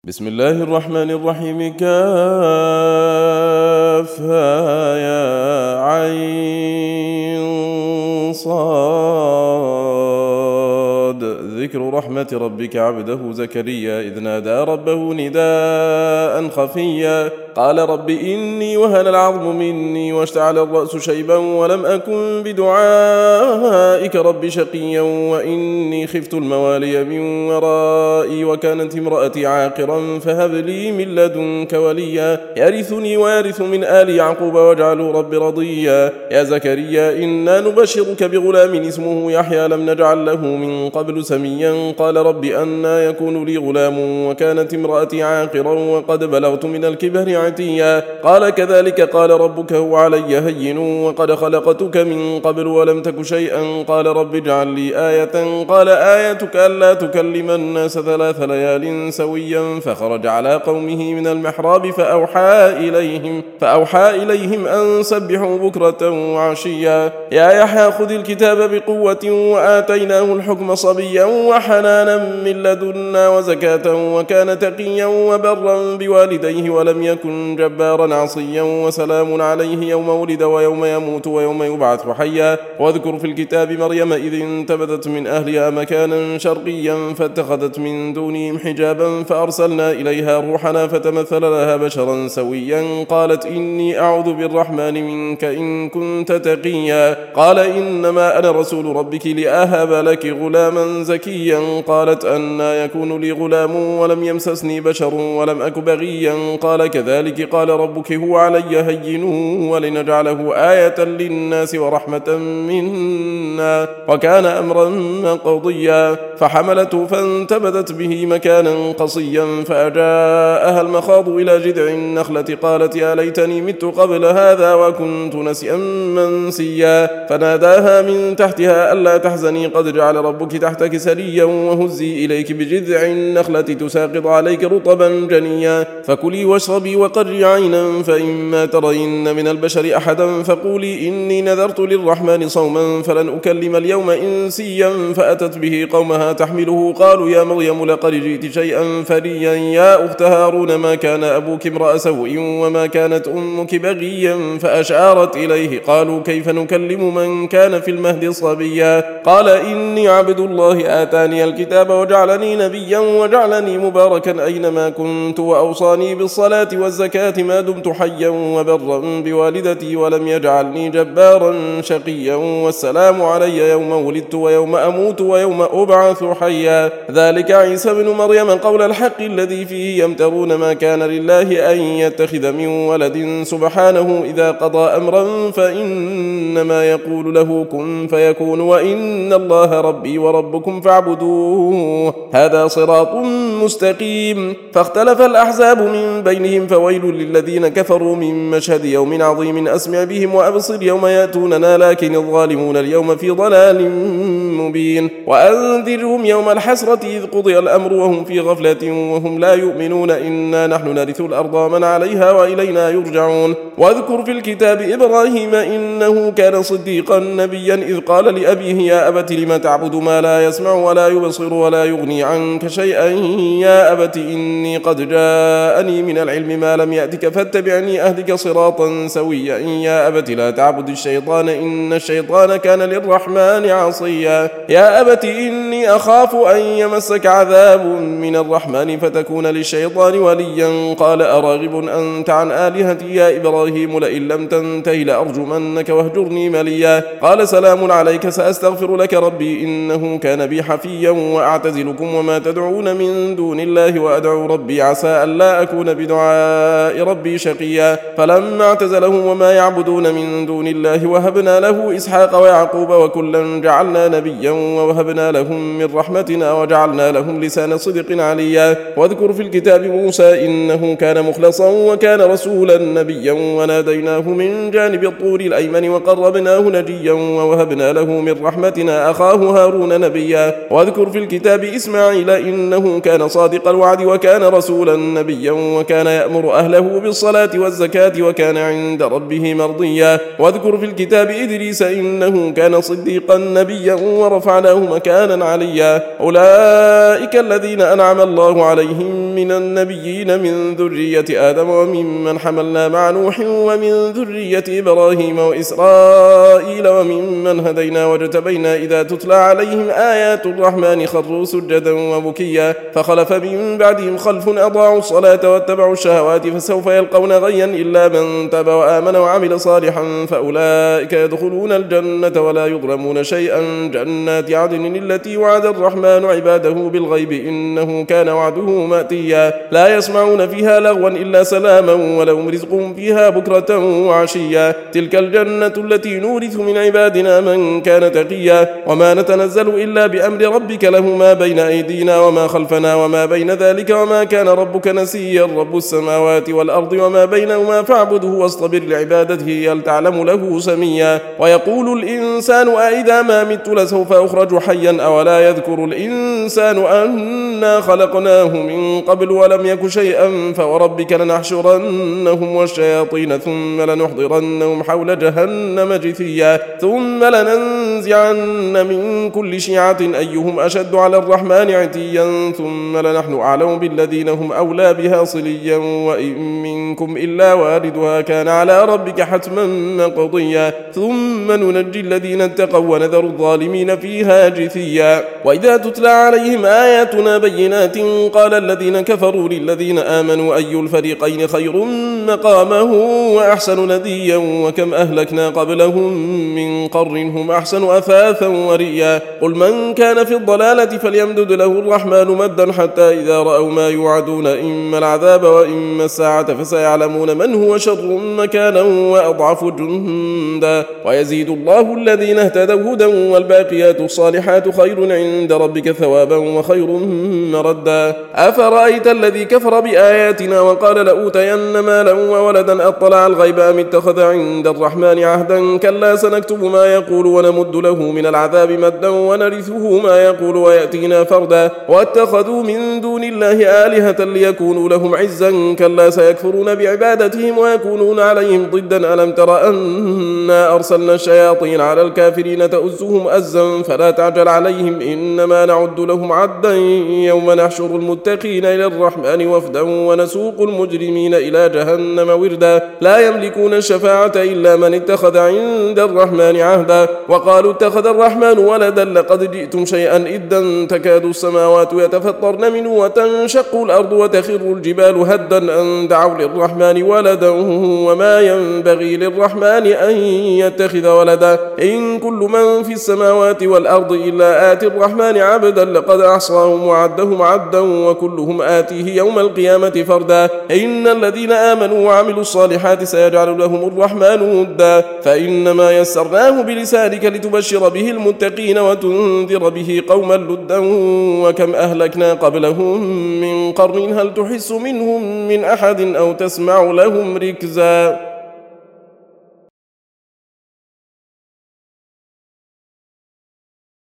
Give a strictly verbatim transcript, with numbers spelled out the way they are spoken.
بسم الله الرحمن الرحيم. كافها يا عين صاد. ذكر رحمة ربك عبده زكريا إذ نادى ربه نداء خفيا قال رب إني وهن العظم مني واشتعل الرأس شيبا ولم أكن بدعائك رب شقيا وإني خفت الموالي من ورائي وكانت امرأتي عاقرا فهب لي من لدنك وليا يرثني ويرث من آل يعقوب واجعله رب رضيا. يا زكريا إنا نبشرك بغلام اسمه يحيى لم نجعل له من قبل سميا قال رب أنا يكون لي غلام وكانت امرأتي عاقرا وقد بلغت من الكبر عتيا قال كذلك قال ربك هو علي هين وقد خلقتك من قبل ولم تك شيئا قال رب اجعل لي آية قال آيتك ألا تكلم الناس ثلاث ليال سويا فخرج على قومه من المحراب فأوحى إليهم فأوحى إليهم أن سبحوا بكرة وعشيا. يا يحيى خذ الكتاب بقوة وآتيناه الحكم صبيا وحنانا من لدنا وزكاة وكان تقيا وبرا بوالديه ولم يكن جبارا عصيا وسلام عليه يوم ولد ويوم يموت ويوم يبعث حيا. واذكر في الكتاب مريم إذ انتبذت من أهلها مكانا شرقيا فاتخذت من دونهم حجابا فأرسلنا إليها روحنا فتمثل لها بشرا سويا قالت إني أعوذ بالرحمن منك إن كنت تقيا قال إنما أنا رسول ربك لأهب لك غلاما زكيا قالت أنا يكون لي غلام ولم يمسسني بشر ولم أك بغيا قال كذلك قال ربك هو علي هين ولنجعله آية للناس ورحمة منا وكان أمرا مقضيا. فحملته فانتبذت به مكانا قصيا فأجاءها المخاض إلى جذع النخلة قالت يا ليتني مت قبل هذا وكنت نسيا منسيا فناداها من تحتها ألا تحزني قد جعل ربك تحتك سريا وهزي إليك بجذع النخلة تساقط عليك رطبا جنيا فكلي واشربي وقري عينا فإما ترين من البشر أحدا فقولي إني نذرت للرحمن صوما فلن أكلم اليوم إنسيا فأتت به قومها تحمله قالوا يا مريم لقد جئت شيئا فريا يا أخت هارون ما كان أبوك امرأ سوء وما كانت أمك بغيا فأشارت إليه قالوا كيف نكلم من كان في المهد صبيا قال إني عبد الله آتاني الكتاب وجعلني نبيا وجعلني مباركا أينما كنت وأوصاني بالصلاة والزكاة ما دمت حيا وبرا بوالدتي ولم يجعلني جبارا شقيا والسلام علي يوم ولدت ويوم أموت ويوم أبعث حيا. ذلك عيسى بن مريم قول الحق الذي فيه يمترون ما كان لله أن يتخذ من ولد سبحانه إذا قضى أمرا فإنما يقول له كن فيكون وإن الله ربي وربكم فاعبدوه هذا صراط مستقيم. فاختلف الأحزاب من بينهم فويل للذين كفروا من مشهد يوم عظيم أسمع بهم وأبصر يوم يأتوننا لكن الظالمون اليوم في ضلال مبين. وأنذرهم يوم الحسرة إذ قضي الأمر وهم في غفلة وهم لا يؤمنون إنا نحن نرث الأرض من عليها وإلينا يرجعون. واذكر في الكتاب إبراهيم إنه كان صديقا نبيا إذ قال لأبيه يا أبت لم تعبد ما لا يسمع ولا يبصر ولا يغني عنك شيئا يا أبت إني قد جاءني من العلم ما لم يأتك فاتبعني أهدك صراطا سويا يا أبت لا تعبد الشيطان إن الشيطان كان للرحمن عصيا. يا أبت إني أخاف أن يمسك عذاب من الرحمن فتكون للشيطان وليا قال أراغب أنت عن آلهتي يا إبراهيم لئن لم تنته لأرجمنك واهجرني مليا قال سلام عليك سأستغفر لك ربي إنه كان بي حفيا وأعتزلكم وما تدعون من دون الله وأدعو ربي عسى ألا أكون بدعاء ربي شقيا. فلما اعتزلهم وما يعبدون من دون الله وهبنا له إسحاق ويعقوب وكلا جعلنا نبيا ووهبنا لهم من رحمتنا وجعلنا لهم لسان صدق عليا. واذكر في الكتاب موسى إنه كان مخلصا وكان رسولا نبيا وناديناه من جانب الطور الأيمن وقربناه نجيا ووهبنا له من رحمتنا أخاه هارون نبيا. واذكر في الكتاب إسماعيل إنه كان صادق الوعد وكان رسولا نبيا وكان يأمر أهله بالصلاة والزكاة وكان عند ربه مرضيا. واذكر في الكتاب إدريس إنه كان صديقا نبيا ورفعناه مكانا عليا. أولئك الذين أنعم الله عليهم من النبيين من ذرية آدم وممن حملنا مع نوح ومن ذرية إبراهيم وإسرائيل وممن هدينا واجتبينا إذا تتلى عليهم آيات الرحمن خروا سجدا وبكيا. فخلف من بعدهم خلف أضاعوا الصلاة واتبعوا الشهوات فسوف يلقون غيا إلا من تاب وآمن وعمل صالحا فأولئك يدخلون الجنة ولا يظلمون شيئا. جنات عدن التي وعد الرحمن عباده بالغيب إنه كان وعده مأتيا. لا يسمعون فيها لغوا إلا سلاما ولهم رزقهم فيها بكرة وعشيا. تلك الجنة التي نورث من عبادنا من كان تقيا. وما نتنزل إلا بأمر ربك له ما بين أيدينا وما خلفنا وما بين ذلك وما كان ربك نسيا. رب السماوات والأرض وما بينهما فاعبده واصطبر لعبادته هل تعلم له سميا. ويقول الإنسان أإذا ما مت لسوف أخرج حيا أولا يذكر الإنسان أنا خلقناه من قبل ولم يك شيئا. فوربك لنحشرنهم والشياطين ثم لنحضرنهم حول جهنم جثيا. ثم لننزعن من كل شيعة أيهم أشد على الرحمن عتيا ثم لنحن أعلم بالذين هم أولى بها صليا. وإن منكم إلا واردها كان على ربك حتما مقضيا. ثم ننجي الذين اتقوا ونذر الظالمين فيها جثيا. وإذا تتلى عليهم آياتنا بينات قال الذين كفروا للذين آمنوا أي الفريقين خير مقاما وأحسن نديا. وكم أهلكنا قبلهم من قرن هم أحسن أثاثا ورئيا. قل من كان في الضلالة فليمدد له الرحمن مدا حتى إذا رأوا ما يوعدون إما العذاب وإما الساعة فسيعلمون من هو شر مكانا وأضعف جندا. ويزيد الله الذين اهتدوا هدى والباقيات الصالحات خير عند ربك ثوابا وخير مردا. أفرأيت الذي كفر بآياتنا وقال لأوتين مالا وولدا أطلع الغيب أم اتخذ عند الرحمن عهدا. كلا سنكتب ما يقول ونمد له من العذاب مدا ونرثه ما يقول ويأتينا فردا. واتخذوا من دون الله آلهة ليكونوا لهم عزا. كلا سيكفرون بعبادتهم ويكونون عليهم ضدا. ألم تر أنا أرسلنا الشياطين على الكافرين تؤزهم أزا فلا تعجل عليهم إنما نعد لهم عدا. يوم نحشر المتقين إلى الرحمن وفدا ونسوق المجرمين إلى جهنم وردا. لا يملكون الشفاعة إلا من اتخذ عند الرحمن عهدا. وقالوا اتخذ الرحمن ولدا لقد جئتم شيئا إدا. تكاد السماوات يتفطرن منه وتنشق الأرض وتخر الجبال هدا أن دعوا للرحمن ولدا وما ينبغي للرحمن أن يتخذ ولدا. إن كل من في السماوات والأرض إلا آتي الرحمن عبدا لقد أحصاهم وعدهم عدا وكلهم آتيه يوم القيامة فردا. إن الذين آمنوا وعملوا الصالحات سيجعل لهم الرحمن ودا. فإنما يسرناه بلسانك لتبشر به المتقين وتنذر به قوما لدا. وكم أهلكنا قبلهم من قرن هل تحس منهم من أحد أو تسمع لهم ركزا.